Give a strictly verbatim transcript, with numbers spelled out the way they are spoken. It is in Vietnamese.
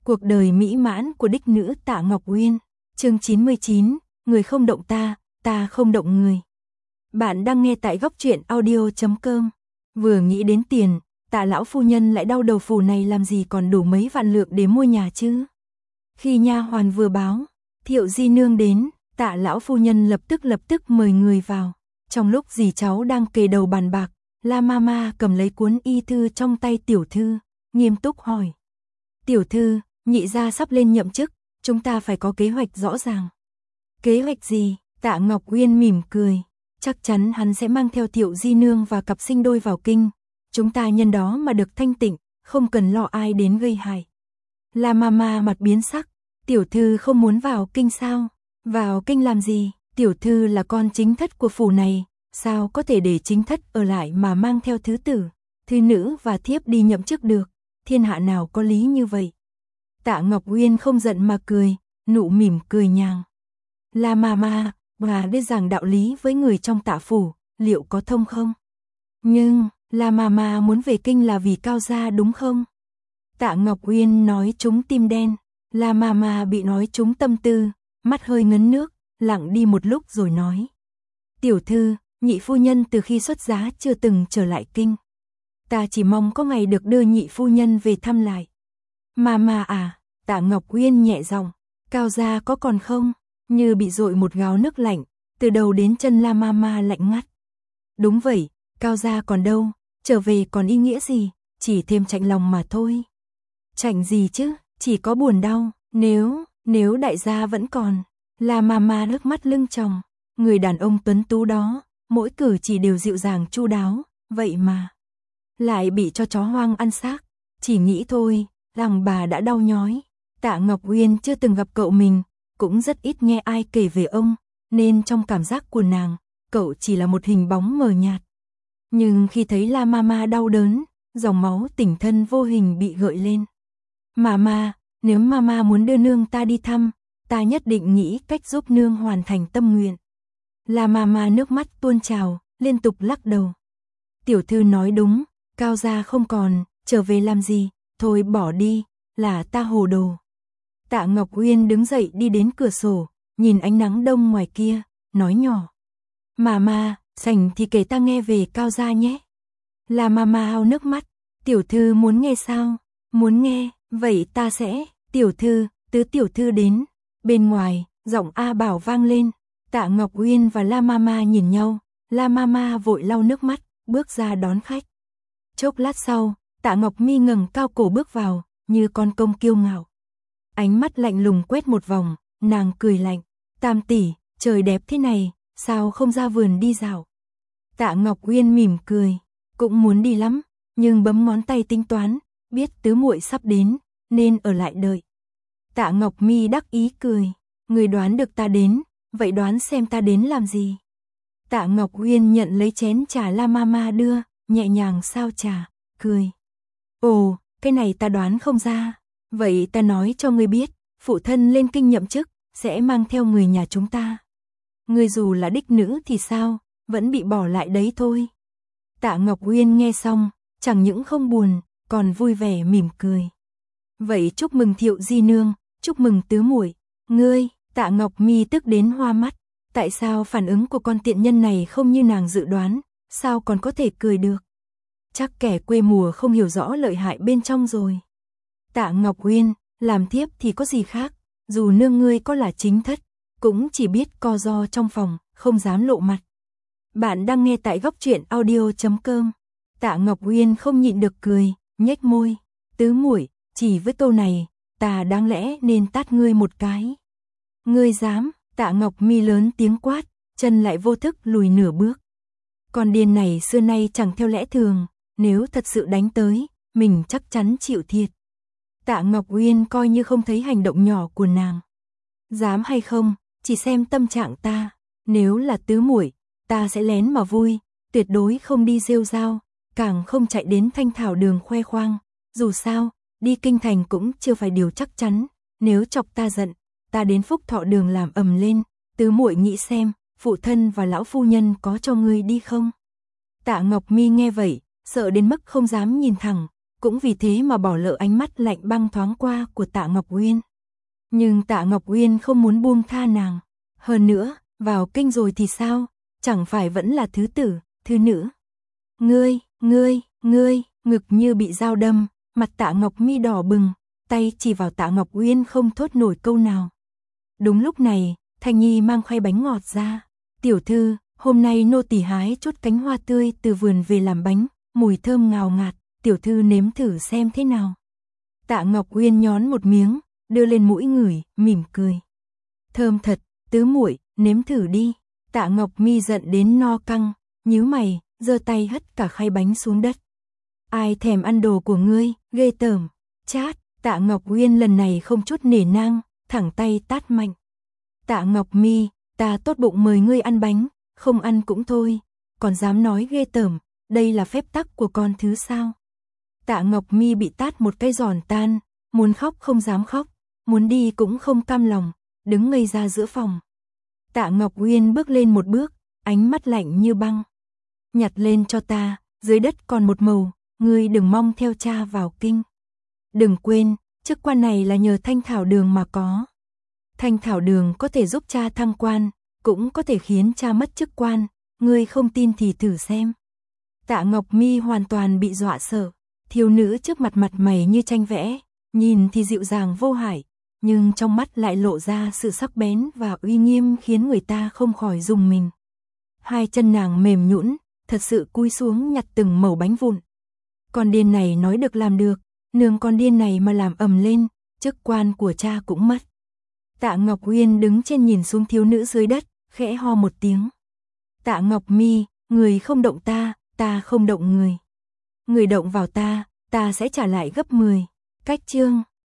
Cuộc đời mỹ mãn của đích nữ Tạ Ngọc Uyên. Chương chín mươi chín, người không động ta, ta không động người. Bạn đang nghe tại góc truyện audio chấm com. Vừa nghĩ đến tiền, Tạ lão phu nhân lại đau đầu, phù này làm gì còn đủ mấy vạn lượng để mua nhà chứ. Khi nha hoàn vừa báo Thiệu di nương đến, Tạ lão phu nhân lập tức lập tức mời người vào. Trong lúc dì cháu đang kề đầu bàn bạc, La Mama cầm lấy cuốn y thư trong tay tiểu thư, nghiêm túc hỏi: "Tiểu thư, nhị gia sắp lên nhậm chức, chúng ta phải có kế hoạch rõ ràng." "Kế hoạch gì?" Tạ Ngọc Uyên mỉm cười: "Chắc chắn hắn sẽ mang theo Thiệu di nương và cặp sinh đôi vào kinh, chúng ta nhân đó mà được thanh tịnh, không cần lo ai đến gây hại." La Mama mặt biến sắc: "Tiểu thư không muốn vào kinh sao? Vào kinh làm gì? Tiểu thư là con chính thất của phủ này, sao có thể để chính thất ở lại mà mang theo thứ tử, thư nữ và thiếp đi nhậm chức được, thiên hạ nào có lý như vậy." Tạ Ngọc Uyên không giận mà cười, nụ mỉm cười nhàng: "La Mama, bà biết giảng đạo lý với người trong Tạ phủ, liệu có thông không?" "Nhưng, La Mama muốn về kinh là vì Cao gia đúng không?" Tạ Ngọc Uyên nói trúng tim đen. La Mama bị nói trúng tâm tư, mắt hơi ngấn nước, lặng đi một lúc rồi nói: "Tiểu thư, nhị phu nhân từ khi xuất giá chưa từng trở lại kinh. Ta chỉ mong có ngày được đưa nhị phu nhân về thăm lại." "Mama à?" Tạ Ngọc Uyên nhẹ giọng: "Cao gia có còn không?" Như bị dội một gáo nước lạnh, từ đầu đến chân La Mama lạnh ngắt. "Đúng vậy, Cao gia còn đâu, trở về còn ý nghĩa gì, chỉ thêm chạnh lòng mà thôi." "Chạnh gì chứ, chỉ có buồn đau, nếu, nếu đại gia vẫn còn." La Mama nước mắt lưng tròng, người đàn ông tuấn tú đó, mỗi cử chỉ đều dịu dàng chu đáo, vậy mà lại bị cho chó hoang ăn xác, chỉ nghĩ thôi, lòng bà đã đau nhói. Tạ Ngọc Uyên chưa từng gặp cậu mình, cũng rất ít nghe ai kể về ông, nên trong cảm giác của nàng, cậu chỉ là một hình bóng mờ nhạt. Nhưng khi thấy La Mama đau đớn, dòng máu tình thân vô hình bị gợi lên. "Mama, nếu Mama muốn đưa nương ta đi thăm, ta nhất định nghĩ cách giúp nương hoàn thành tâm nguyện." La Mama nước mắt tuôn trào, liên tục lắc đầu. "Tiểu thư nói đúng, Cao gia không còn, trở về làm gì, thôi bỏ đi, là ta hồ đồ." Tạ Ngọc Uyên đứng dậy đi đến cửa sổ, nhìn ánh nắng đông ngoài kia, nói nhỏ: "Mama, sảnh thì kể ta nghe về Cao gia nhé." La Mama hao nước mắt: "Tiểu thư muốn nghe sao?" "Muốn nghe, vậy ta sẽ." "Tiểu thư, tứ tiểu thư đến." Bên ngoài, giọng A Bảo vang lên. Tạ Ngọc Uyên và La Mama nhìn nhau, La Mama vội lau nước mắt, bước ra đón khách. Chốc lát sau, Tạ Ngọc Mi ngẩng cao cổ bước vào, như con công kiêu ngạo. Ánh mắt lạnh lùng quét một vòng, nàng cười lạnh: "Tam tỷ, trời đẹp thế này, sao không ra vườn đi dạo?" Tạ Ngọc Uyên mỉm cười: "Cũng muốn đi lắm, nhưng bấm ngón tay tính toán, biết tứ muội sắp đến, nên ở lại đợi." Tạ Ngọc Mi đắc ý cười: "Người đoán được ta đến, vậy đoán xem ta đến làm gì?" Tạ Ngọc Uyên nhận lấy chén trà La Mama đưa, nhẹ nhàng sao trà, cười: "Ồ, cái này ta đoán không ra. Vậy ta nói cho ngươi biết, phụ thân lên kinh nhậm chức, sẽ mang theo người nhà chúng ta. Ngươi dù là đích nữ thì sao, vẫn bị bỏ lại đấy thôi." Tạ Ngọc Uyên nghe xong, chẳng những không buồn, còn vui vẻ mỉm cười: "Vậy chúc mừng Thiệu di nương, chúc mừng tứ muội." "Ngươi?" Tạ Ngọc Mi tức đến hoa mắt, tại sao phản ứng của con tiện nhân này không như nàng dự đoán, sao còn có thể cười được? Chắc kẻ quê mùa không hiểu rõ lợi hại bên trong rồi. "Tạ Ngọc Uyên, làm thiếp thì có gì khác, dù nương ngươi có là chính thất, cũng chỉ biết co ro trong phòng, không dám lộ mặt." Bạn đang nghe tại góc truyện audio chấm com. Tạ Ngọc Uyên không nhịn được cười, nhếch môi: "Tứ muội, chỉ với câu này, ta đáng lẽ nên tát ngươi một cái." "Ngươi dám?" Tạ Ngọc Mi lớn tiếng quát, chân lại vô thức lùi nửa bước. Con điên này xưa nay chẳng theo lẽ thường, nếu thật sự đánh tới, mình chắc chắn chịu thiệt. Tạ Ngọc Uyên coi như không thấy hành động nhỏ của nàng. "Dám hay không, chỉ xem tâm trạng ta, nếu là tứ muội, ta sẽ lén mà vui, tuyệt đối không đi rêu rao, càng không chạy đến Thanh Thảo đường khoe khoang, dù sao, đi kinh thành cũng chưa phải điều chắc chắn, nếu chọc ta giận, ta đến Phúc Thọ đường làm ầm lên, tứ muội nghĩ xem, phụ thân và lão phu nhân có cho ngươi đi không?" Tạ Ngọc Mi nghe vậy, sợ đến mức không dám nhìn thẳng, cũng vì thế mà bỏ lỡ ánh mắt lạnh băng thoáng qua của Tạ Ngọc Uyên. Nhưng Tạ Ngọc Uyên không muốn buông tha nàng. Hơn nữa, vào kinh rồi thì sao? Chẳng phải vẫn là thứ tử, thứ nữ. Ngươi, ngươi, ngươi, ngực như bị dao đâm, mặt Tạ Ngọc Mi đỏ bừng, tay chỉ vào Tạ Ngọc Uyên không thốt nổi câu nào. Đúng lúc này, Thanh Nhi mang khay bánh ngọt ra. Tiểu thư, hôm nay nô tỳ hái chút cánh hoa tươi từ vườn về làm bánh, mùi thơm ngào ngạt, tiểu thư nếm thử xem thế nào. Tạ Ngọc Uyên nhón một miếng, đưa lên mũi ngửi, mỉm cười. Thơm thật, tứ muội, nếm thử đi. Tạ Ngọc Mi giận đến no căng, nhíu mày, giơ tay hất cả khay bánh xuống đất. Ai thèm ăn đồ của ngươi, ghê tởm. Chát, Tạ Ngọc Uyên lần này không chút nể nang, thẳng tay tát mạnh. Tạ Ngọc Mi, ta tốt bụng mời ngươi ăn bánh, không ăn cũng thôi, còn dám nói ghê tởm, đây là phép tắc của con thứ sao? Tạ Ngọc Mi bị tát một cái giòn tan, muốn khóc không dám khóc, muốn đi cũng không cam lòng, đứng ngây ra giữa phòng. Tạ Ngọc Uyên bước lên một bước, ánh mắt lạnh như băng. Nhặt lên cho ta, dưới đất còn một màu, ngươi đừng mong theo cha vào kinh. Đừng quên, chức quan này là nhờ Thanh Thảo Đường mà có. Thanh Thảo Đường có thể giúp cha thăng quan, cũng có thể khiến cha mất chức quan, ngươi không tin thì thử xem. Tạ Ngọc Mi hoàn toàn bị dọa sợ, thiếu nữ trước mặt mặt mày như tranh vẽ, nhìn thì dịu dàng vô hại, nhưng trong mắt lại lộ ra sự sắc bén và uy nghiêm khiến người ta không khỏi rùng mình. Hai chân nàng mềm nhũn, thật sự cúi xuống nhặt từng mẩu bánh vụn. Con điên này nói được làm được, nương con điên này mà làm ầm lên, chức quan của cha cũng mất. Tạ Ngọc Uyên đứng trên nhìn xuống thiếu nữ dưới đất, khẽ ho một tiếng. Tạ Ngọc Mi, người không động ta, ta không động người. Người động vào ta, ta sẽ trả lại gấp mười. Cách chương